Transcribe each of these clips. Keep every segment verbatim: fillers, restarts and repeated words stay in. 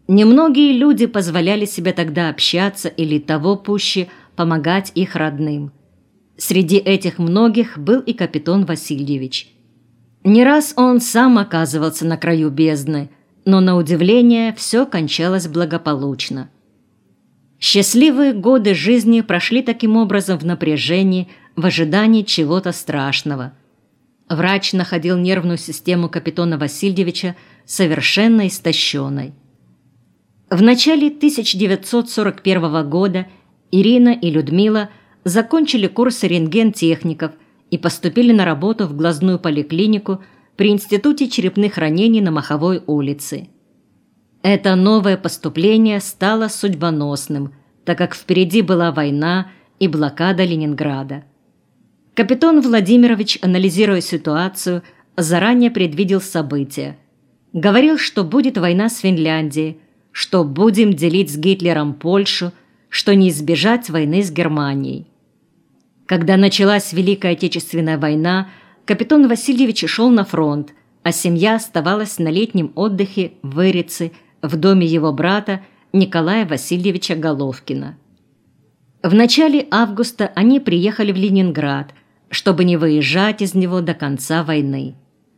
Немногие люди позволяли себе тогда общаться или того пуще помогать их родным. Среди этих многих был и капитан Васильевич. Не раз он сам оказывался на краю бездны, но, на удивление, все кончалось благополучно. Счастливые годы жизни прошли таким образом в напряжении, в ожидании чего-то страшного. Врач находил нервную систему капитана Васильевича совершенно истощенной. В начале тысяча девятьсот сорок первого года Ирина и Людмила закончили курсы рентгентехников и поступили на работу в глазную поликлинику при Институте черепных ранений на Маховой улице. Это новое поступление стало судьбоносным, так как впереди была война и блокада Ленинграда. Капитан Владимирович, анализируя ситуацию, заранее предвидел события. Говорил, что будет война с Финляндией, что будем делить с Гитлером Польшу, что не избежать войны с Германией. Когда началась Великая Отечественная война, капитан Васильевич шел на фронт, а семья оставалась на летнем отдыхе в Вырице в доме его брата Николая Васильевича Головкина. В начале августа они приехали в Ленинград, чтобы не выезжать из него до конца войны.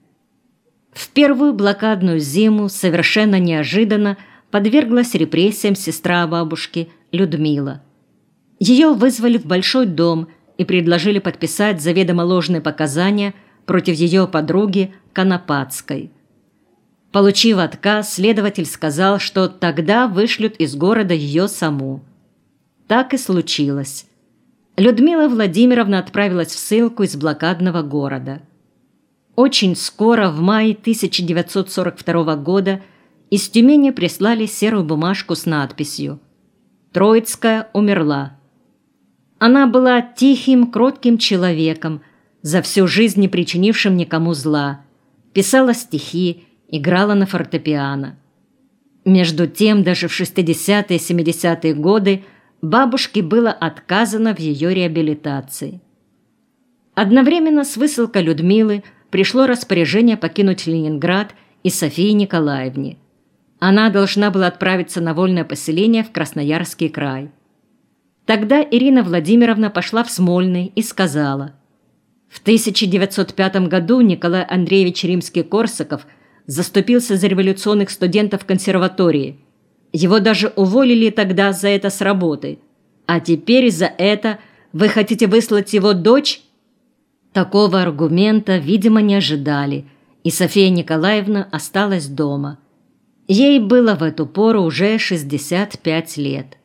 В первую блокадную зиму совершенно неожиданно подверглась репрессиям сестра бабушки Людмила. Ее вызвали в большой дом и предложили подписать заведомо ложные показания против ее подруги Конопадской. Получив отказ, следователь сказал, что тогда вышлют из города ее саму. Так и случилось. Людмила Владимировна отправилась в ссылку из блокадного города. Очень скоро, в мае тысяча девятьсот сорок второго года, из Тюмени прислали серую бумажку с надписью «Троицкая умерла». Она была тихим, кротким человеком, за всю жизнь не причинившим никому зла, писала стихи, играла на фортепиано. Между тем, даже в шестидесятые-семидесятые годы бабушке было отказано в ее реабилитации. Одновременно с высылкой Людмилы пришло распоряжение покинуть Ленинград и Софии Николаевне. Она должна была отправиться на вольное поселение в Красноярский край. Тогда Ирина Владимировна пошла в Смольный и сказала: «В тысяча девятьсот пятом году Николай Андреевич Римский-Корсаков заступился за революционных студентов консерватории. Его даже уволили тогда за это с работы. А теперь за это вы хотите выслать его дочь?» Такого аргумента, видимо, не ожидали, и София Николаевна осталась дома. Ей было в эту пору уже шестьдесят пять лет.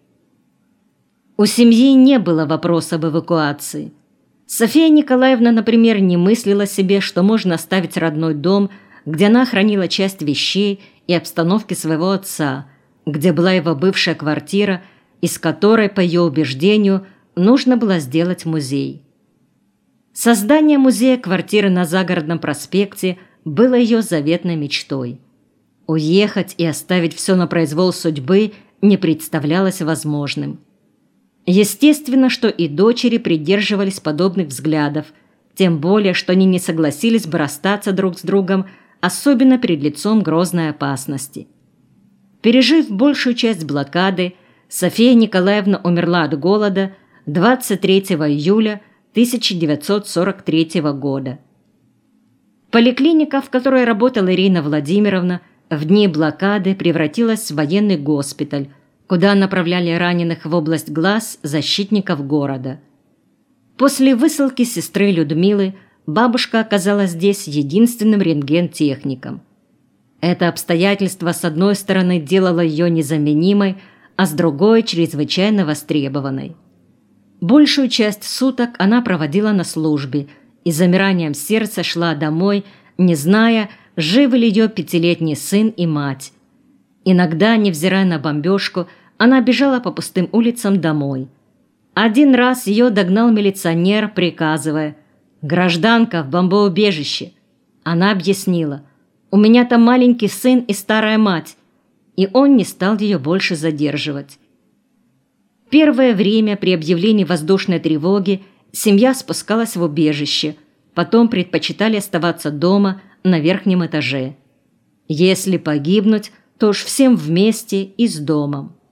У семьи не было вопроса об эвакуации. София Николаевна, например, не мыслила себе, что можно оставить родной дом, где она хранила часть вещей и обстановки своего отца, где была его бывшая квартира, из которой, по ее убеждению, нужно было сделать музей. Создание музея квартиры на Загородном проспекте было ее заветной мечтой. Уехать и оставить все на произвол судьбы не представлялось возможным. Естественно, что и дочери придерживались подобных взглядов, тем более, что они не согласились бы расстаться друг с другом, особенно перед лицом грозной опасности. Пережив большую часть блокады, София Николаевна умерла от голода двадцать третьего июля тысяча девятьсот сорок третьего года. Поликлиника, в которой работала Ирина Владимировна, в дни блокады превратилась в военный госпиталь, куда направляли раненых в область глаз защитников города. После высылки сестры Людмилы бабушка оказалась здесь единственным рентгентехником. Это обстоятельство, с одной стороны, делало ее незаменимой, а с другой – чрезвычайно востребованной. Большую часть суток она проводила на службе и замиранием сердца шла домой, не зная, живы ли ее пятилетний сын и мать. Иногда, невзирая на бомбежку, она бежала по пустым улицам домой. Один раз ее догнал милиционер, приказывая: «Гражданка, в бомбоубежище». Она объяснила: «У меня там маленький сын и старая мать», и он не стал ее больше задерживать. Первое время при объявлении воздушной тревоги семья спускалась в убежище, потом предпочитали оставаться дома на верхнем этаже. Если погибнуть, то уж всем вместе и с домом.